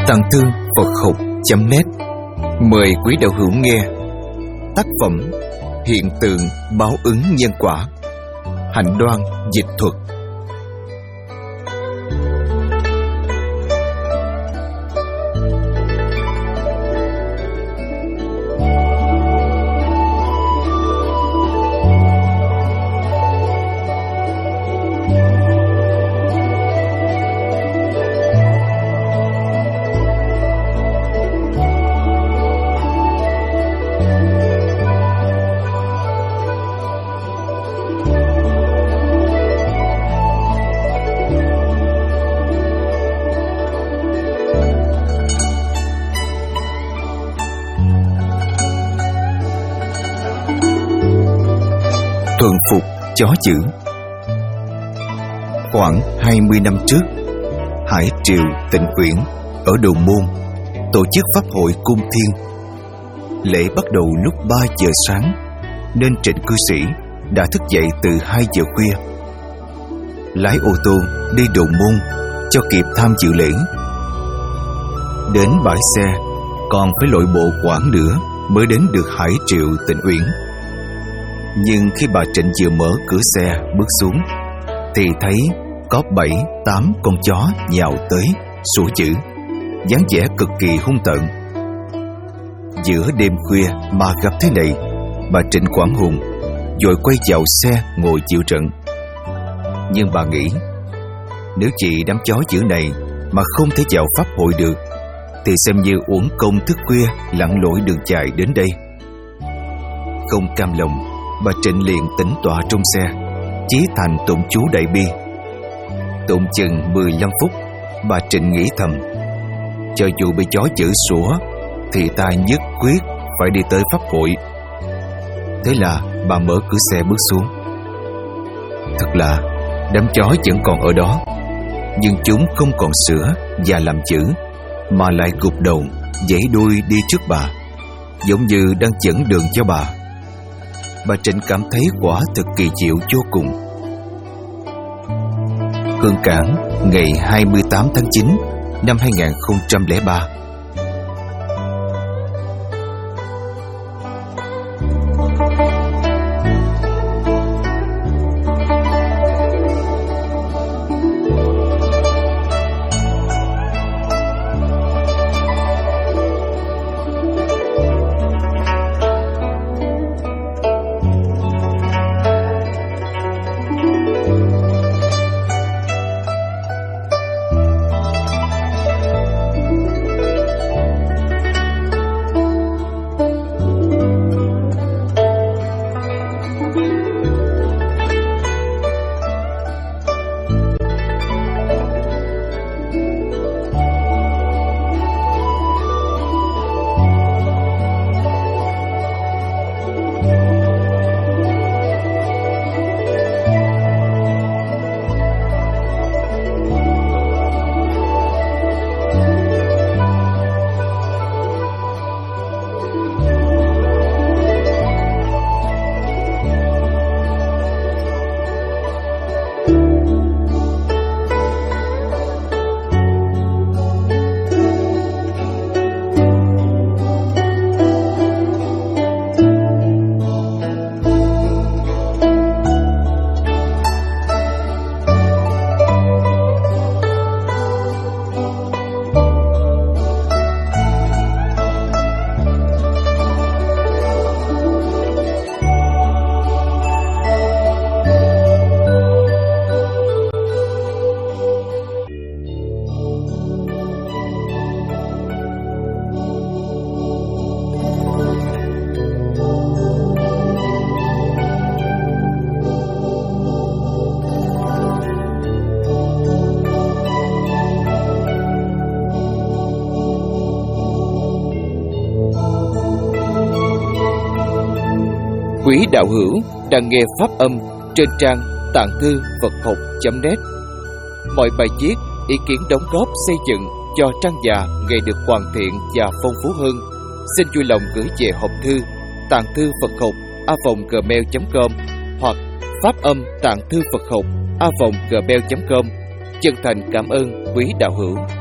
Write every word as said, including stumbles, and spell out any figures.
Tàng thư Phật học chấm net mời quý đạo hữu nghe tác phẩm Hiện tượng báo ứng nhân quả, Hạnh Đoan dịch thuật. Thuần phục chó dữ. Khoảng hai mươi năm trước, Hải Triều Tịnh Uyển ở Đồ Môn tổ chức pháp hội cung thiên. Lễ bắt đầu lúc ba giờ sáng, nên Trịnh cư sĩ đã thức dậy từ hai giờ khuya. Lái ô tô đi Đồ Môn cho kịp tham dự lễ. Đến bãi xe còn phải lội bộ quãng nữa mới đến được Hải Triều Tịnh Uyển. Nhưng khi bà Trịnh vừa mở cửa xe bước xuống thì thấy có bảy tám con chó nhào tới sủa dữ, dáng vẻ cực kỳ hung tợn. Giữa đêm khuya mà gặp thế này, bà Trịnh hoảng hồn vội quay vào xe ngồi chịu trận. Nhưng bà nghĩ, nếu chị đám chó dữ này mà không thể vào pháp hội được thì xem như uổng công thức khuya lặn lội đường dài đến đây. Không cam lòng, bà Trịnh liền tĩnh tọa trong xe, chí thành tụng chú đại bi. Tụng chừng mười lăm phút, bà Trịnh nghĩ thầm, cho dù bị chó dữ sủa thì ta nhất quyết phải đi tới pháp hội. Thế là bà mở cửa xe bước xuống. Thật là đám chó vẫn còn ở đó, nhưng chúng không còn sủa và làm chữ, mà lại gục đầu giãy đuôi đi trước bà, giống như đang dẫn đường cho bà. Bà Trịnh cảm thấy quả thực kỳ diệu vô cùng. Hương Cảng, ngày hai mươi tám tháng chín năm hai nghìn không trăm lẻ ba. Quý đạo hữu đang nghe pháp âm trên trang tạng thư Phật học chấm net. Mọi bài viết, ý kiến đóng góp xây dựng cho trang già ngày được hoàn thiện và phong phú hơn, xin vui lòng gửi về hộp thư tạng thư Phật học a vòng gmail chấm com hoặc pháp âm tạng thư Phật học a vòng gmail chấm com. Chân thành cảm ơn quý đạo hữu.